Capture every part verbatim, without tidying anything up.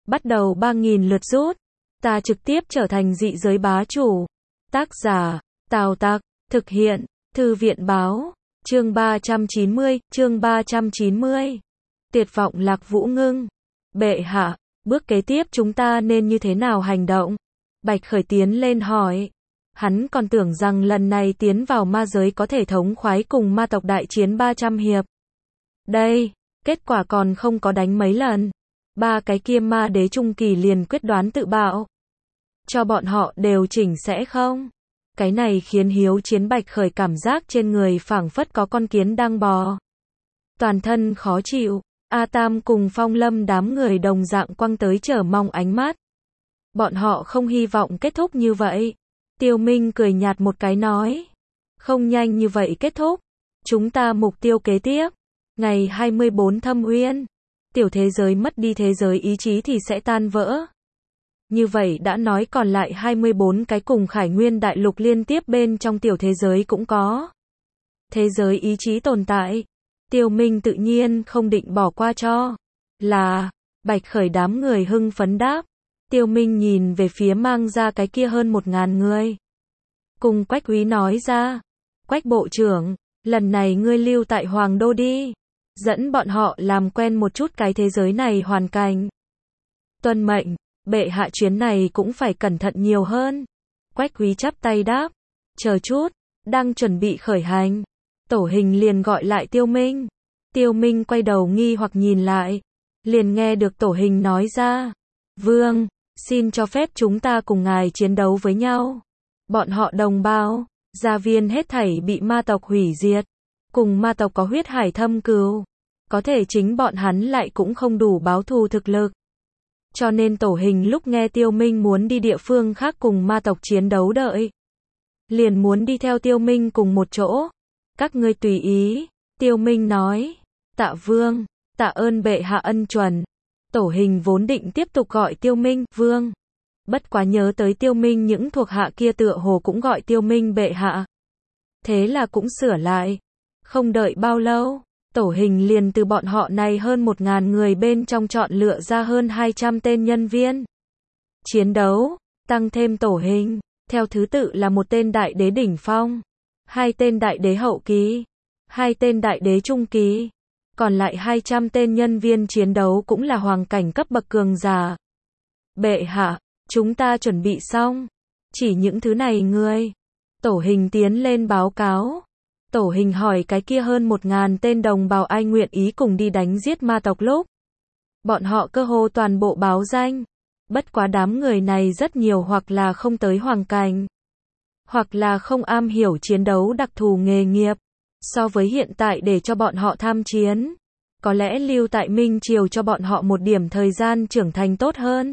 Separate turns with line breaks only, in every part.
Bắt đầu ba nghìn lượt rút. Ta trực tiếp trở thành dị giới bá chủ. Tác giả, Tào Tặc, thực hiện, Thư viện báo, chương ba trăm chín mươi, chương ba trăm chín mươi. Tuyệt vọng Lạc Vũ Ngưng. Bệ hạ, bước kế tiếp chúng ta nên như thế nào hành động? Bạch Khởi tiến lên hỏi. Hắn còn tưởng rằng lần này tiến vào ma giới có thể thống khoái cùng ma tộc đại chiến ba trăm hiệp. Đây, kết quả còn không có đánh mấy lần. Ba cái kia ma đế trung kỳ liền quyết đoán tự bạo. Cho bọn họ đều chỉnh sẽ không? Cái này khiến hiếu chiến Bạch Khởi cảm giác trên người phảng phất có con kiến đang bò. Toàn thân khó chịu, A Tam cùng Phong Lâm đám người đồng dạng quăng tới chờ mong ánh mắt. Bọn họ không hy vọng kết thúc như vậy. Tiêu Minh cười nhạt một cái nói. Không nhanh như vậy kết thúc. Chúng ta mục tiêu kế tiếp. Ngày hai mươi bốn Thâm Uyên. Tiểu thế giới mất đi thế giới ý chí thì sẽ tan vỡ. Như vậy đã nói còn lại hai mươi bốn cái cùng Khải Nguyên đại lục liên tiếp bên trong tiểu thế giới cũng có. Thế giới ý chí tồn tại. Tiêu Minh tự nhiên không định bỏ qua cho. Là, Bạch Khởi đám người hưng phấn đáp. Tiêu Minh nhìn về phía mang ra cái kia hơn một ngàn người. Cùng Quách Úy nói ra. Quách bộ trưởng, lần này ngươi lưu tại Hoàng Đô đi. Dẫn bọn họ làm quen một chút cái thế giới này hoàn cảnh. Tuân mệnh, bệ hạ chuyến này cũng phải cẩn thận nhiều hơn. Quách Úy chắp tay đáp. Chờ chút, đang chuẩn bị khởi hành. Tổ Hình liền gọi lại Tiêu Minh. Tiêu Minh quay đầu nghi hoặc nhìn lại. Liền nghe được Tổ Hình nói ra. Vương, xin cho phép chúng ta cùng ngài chiến đấu với nhau. Bọn họ đồng bào, gia viên hết thảy bị ma tộc hủy diệt. Cùng ma tộc có huyết hải thâm cừu. Có thể chính bọn hắn lại cũng không đủ báo thù thực lực. Cho nên Tổ Hình lúc nghe Tiêu Minh muốn đi địa phương khác cùng ma tộc chiến đấu đợi. Liền muốn đi theo Tiêu Minh cùng một chỗ. Các ngươi tùy ý. Tiêu Minh nói. Tạ Vương, tạ ơn bệ hạ ân chuẩn. Tổ Hình vốn định tiếp tục gọi Tiêu Minh, Vương. Bất quá nhớ tới Tiêu Minh những thuộc hạ kia tựa hồ cũng gọi Tiêu Minh bệ hạ. Thế là cũng sửa lại. Không đợi bao lâu, Tổ Hình liền từ bọn họ này hơn một ngàn người bên trong chọn lựa ra hơn hai trăm tên nhân viên. Chiến đấu, tăng thêm Tổ Hình, theo thứ tự là một tên đại đế đỉnh phong, hai tên đại đế hậu kỳ, hai tên đại đế trung kỳ, còn lại hai trăm tên nhân viên chiến đấu cũng là hoàng cảnh cấp bậc cường giả. Bệ hạ, chúng ta chuẩn bị xong. Chỉ những thứ này ngươi. Tổ Hình tiến lên báo cáo. Tổ Hình hỏi cái kia hơn một ngàn tên đồng bào ai nguyện ý cùng đi đánh giết ma tộc lúc. Bọn họ cơ hồ toàn bộ báo danh. Bất quá đám người này rất nhiều hoặc là không tới hoàng cảnh. Hoặc là không am hiểu chiến đấu đặc thù nghề nghiệp. So với hiện tại để cho bọn họ tham chiến. Có lẽ lưu tại Minh Triều cho bọn họ một điểm thời gian trưởng thành tốt hơn.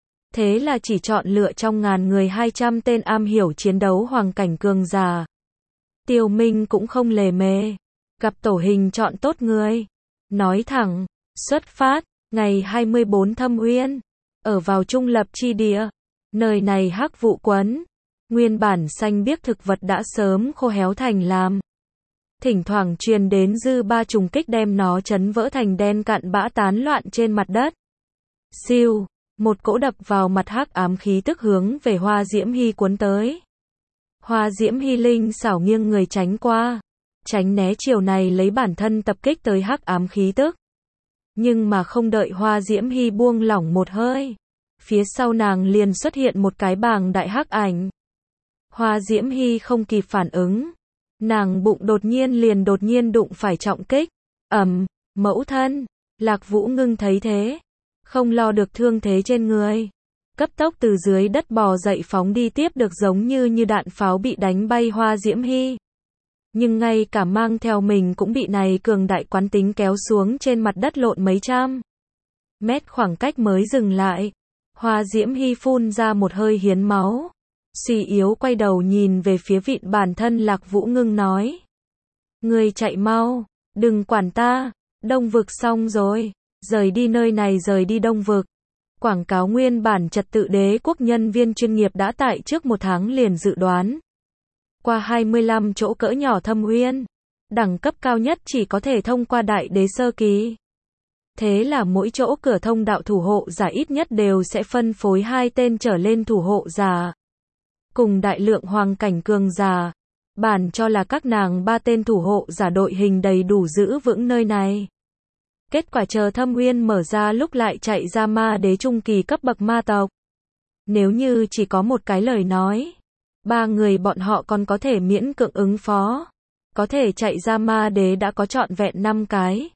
Thế là chỉ chọn lựa trong ngàn người hai trăm tên am hiểu chiến đấu hoàng cảnh cường giả. Tiêu Minh cũng không lề mề. Gặp Tổ Hình chọn tốt người. Nói thẳng, xuất phát, ngày hai mươi bốn Thâm Uyên. Ở vào trung lập chi địa. Nơi này hắc vụ quấn. Nguyên bản xanh biếc thực vật đã sớm khô héo thành lam. Thỉnh thoảng truyền đến dư ba trùng kích đem nó chấn vỡ thành đen cặn bã tán loạn trên mặt đất. Siêu, một cỗ đập vào mặt hắc ám khí tức hướng về Hoa Diễm Hy cuốn tới. Hoa Diễm Hy linh xảo nghiêng người tránh qua, tránh né chiều này lấy bản thân tập kích tới hắc ám khí tức. Nhưng mà không đợi Hoa Diễm Hy buông lỏng một hơi, phía sau nàng liền xuất hiện một cái bàng đại hắc ảnh. Hoa Diễm Hy không kịp phản ứng, nàng bụng đột nhiên liền đột nhiên đụng phải trọng kích. Ầm, mẫu thân. Lạc Vũ Ngưng thấy thế, không lo được thương thế trên người, cấp tốc từ dưới đất bò dậy phóng đi tiếp được giống như như đạn pháo bị đánh bay Hoa Diễm Hy. Nhưng ngay cả mang theo mình cũng bị này cường đại quán tính kéo xuống trên mặt đất lộn mấy trăm mét khoảng cách mới dừng lại. Hoa Diễm Hy phun ra một hơi hiến máu. Suy yếu quay đầu nhìn về phía vịn bản thân Lạc Vũ Ngưng nói. Người chạy mau, đừng quản ta, Đông Vực xong rồi, rời đi nơi này rời đi Đông Vực. Quảng cáo nguyên bản trật tự đế quốc nhân viên chuyên nghiệp đã tại trước một tháng liền dự đoán. Qua hai mươi lăm chỗ cỡ nhỏ Thâm Uyên, đẳng cấp cao nhất chỉ có thể thông qua đại đế sơ kỳ. Thế là mỗi chỗ cửa thông đạo thủ hộ giả ít nhất đều sẽ phân phối hai tên trở lên thủ hộ giả. Cùng đại lượng hoàng cảnh cường giả. Bản cho là các nàng ba tên thủ hộ giả đội hình đầy đủ giữ vững nơi này. Kết quả chờ thâm uyên mở ra lúc lại chạy ra ma đế trung kỳ cấp bậc ma tộc. Nếu như chỉ có một cái lời nói, ba người bọn họ còn có thể miễn cưỡng ứng phó. Có thể chạy ra ma đế đã có trọn vẹn năm cái.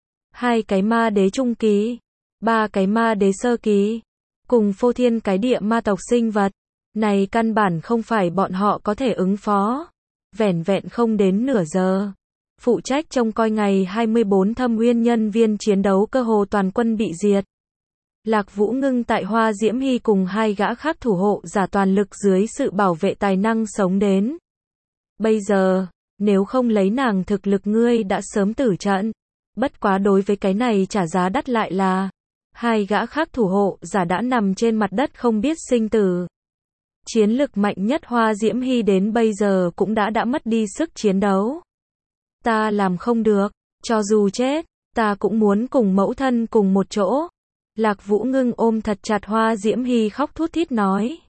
Hai cái ma đế trung kỳ, ba cái ma đế sơ kỳ, cùng phô thiên cái địa ma tộc sinh vật. Này căn bản không phải bọn họ có thể ứng phó. Vẻn vẹn không đến nửa giờ. Phụ trách trông coi ngày hai mươi bốn thâm uyên nhân viên chiến đấu cơ hồ toàn quân bị diệt. Lạc Vũ Ngưng tại Hoa Diễm Hy cùng hai gã khác thủ hộ giả toàn lực dưới sự bảo vệ tài năng sống đến. Bây giờ, nếu không lấy nàng thực lực ngươi đã sớm tử trận. Bất quá đối với cái này trả giá đắt lại là, hai gã khác thủ hộ giả đã nằm trên mặt đất không biết sinh tử. Chiến lực mạnh nhất Hoa Diễm Hy đến bây giờ cũng đã đã mất đi sức chiến đấu. Ta làm không được, cho dù chết, ta cũng muốn cùng mẫu thân cùng một chỗ. Lạc Vũ Ngưng ôm thật chặt Hoa Diễm Hy khóc thút thít nói.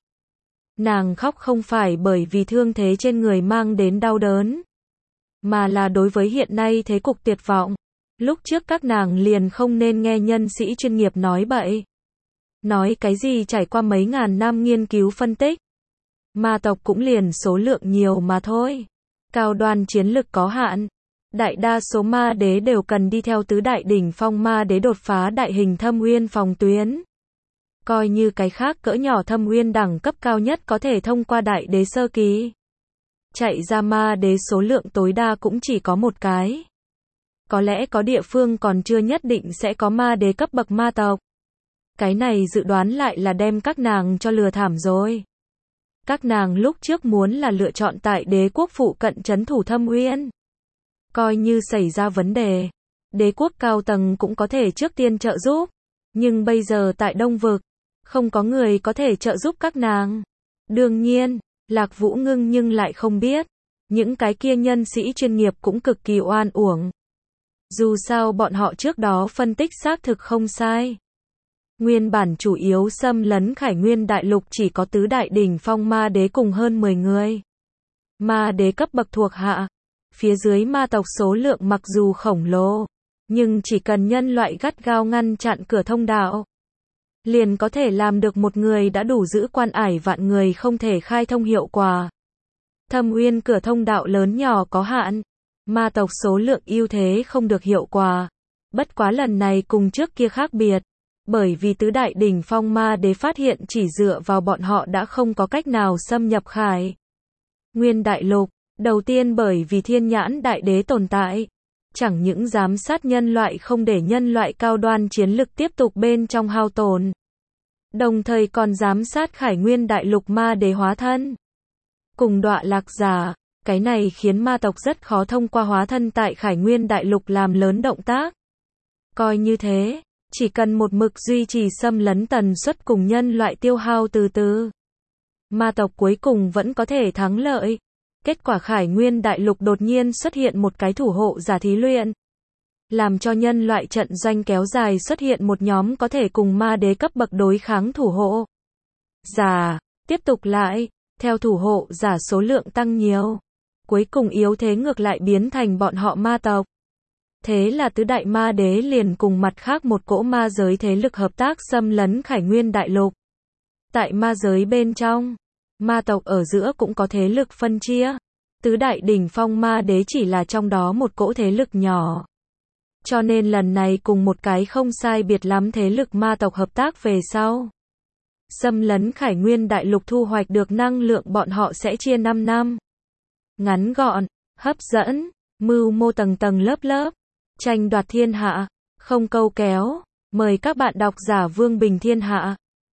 Nàng khóc không phải bởi vì thương thế trên người mang đến đau đớn, mà là đối với hiện nay thế cục tuyệt vọng. Lúc trước các nàng liền không nên nghe nhân sĩ chuyên nghiệp nói bậy. Nói cái gì trải qua mấy ngàn năm nghiên cứu phân tích. Ma tộc cũng liền số lượng nhiều mà thôi. Cao đoan chiến lực có hạn. Đại đa số ma đế đều cần đi theo tứ đại đỉnh phong ma đế đột phá đại hình thâm uyên phòng tuyến. Coi như cái khác cỡ nhỏ thâm uyên đẳng cấp cao nhất có thể thông qua đại đế sơ kỳ. Chạy ra ma đế số lượng tối đa cũng chỉ có một cái. Có lẽ có địa phương còn chưa nhất định sẽ có ma đế cấp bậc ma tộc. Cái này dự đoán lại là đem các nàng cho lừa thảm rồi. Các nàng lúc trước muốn là lựa chọn tại đế quốc phụ cận trấn thủ thâm uyên. Coi như xảy ra vấn đề, đế quốc cao tầng cũng có thể trước tiên trợ giúp. Nhưng bây giờ tại Đông Vực, không có người có thể trợ giúp các nàng. Đương nhiên, Lạc Vũ Ngưng nhưng lại không biết. Những cái kia nhân sĩ chuyên nghiệp cũng cực kỳ oan uổng. Dù sao bọn họ trước đó phân tích xác thực không sai. Nguyên bản chủ yếu xâm lấn Khải Nguyên đại lục chỉ có tứ đại đỉnh phong ma đế cùng hơn mười người. Ma đế cấp bậc thuộc hạ. Phía dưới ma tộc số lượng mặc dù khổng lồ, nhưng chỉ cần nhân loại gắt gao ngăn chặn cửa thông đạo, liền có thể làm được một người đã đủ giữ quan ải vạn người không thể khai thông hiệu quả. Thâm uyên cửa thông đạo lớn nhỏ có hạn, ma tộc số lượng ưu thế không được hiệu quả. Bất quá lần này cùng trước kia khác biệt, bởi vì tứ đại đỉnh phong ma đế phát hiện chỉ dựa vào bọn họ đã không có cách nào xâm nhập Khải Nguyên đại lục. Đầu tiên bởi vì thiên nhãn đại đế tồn tại, chẳng những giám sát nhân loại không để nhân loại cao đoan chiến lực tiếp tục bên trong hao tổn, đồng thời còn giám sát Khải Nguyên đại lục ma đế hóa thân. Cùng đọa lạc giả, cái này khiến ma tộc rất khó thông qua hóa thân tại Khải Nguyên đại lục làm lớn động tác. Coi như thế, chỉ cần một mực duy trì xâm lấn tần suất cùng nhân loại tiêu hao từ từ, ma tộc cuối cùng vẫn có thể thắng lợi. Kết quả Khải Nguyên đại lục đột nhiên xuất hiện một cái thủ hộ giả thí luyện, làm cho nhân loại trận doanh kéo dài xuất hiện một nhóm có thể cùng ma đế cấp bậc đối kháng thủ hộ giả. Tiếp tục lại, theo thủ hộ giả số lượng tăng nhiều, cuối cùng yếu thế ngược lại biến thành bọn họ ma tộc. Thế là tứ đại ma đế liền cùng mặt khác một cỗ ma giới thế lực hợp tác xâm lấn Khải Nguyên đại lục. Tại ma giới bên trong, ma tộc ở giữa cũng có thế lực phân chia. Tứ đại đỉnh phong ma đế chỉ là trong đó một cỗ thế lực nhỏ. Cho nên lần này cùng một cái không sai biệt lắm thế lực ma tộc hợp tác về sau. Xâm lấn Khải Nguyên đại lục thu hoạch được năng lượng bọn họ sẽ chia năm năm. Ngắn gọn, hấp dẫn, mưu mô tầng tầng lớp lớp, tranh đoạt thiên hạ, không câu kéo. Mời các bạn đọc giả Vương Bình Thiên Hạ.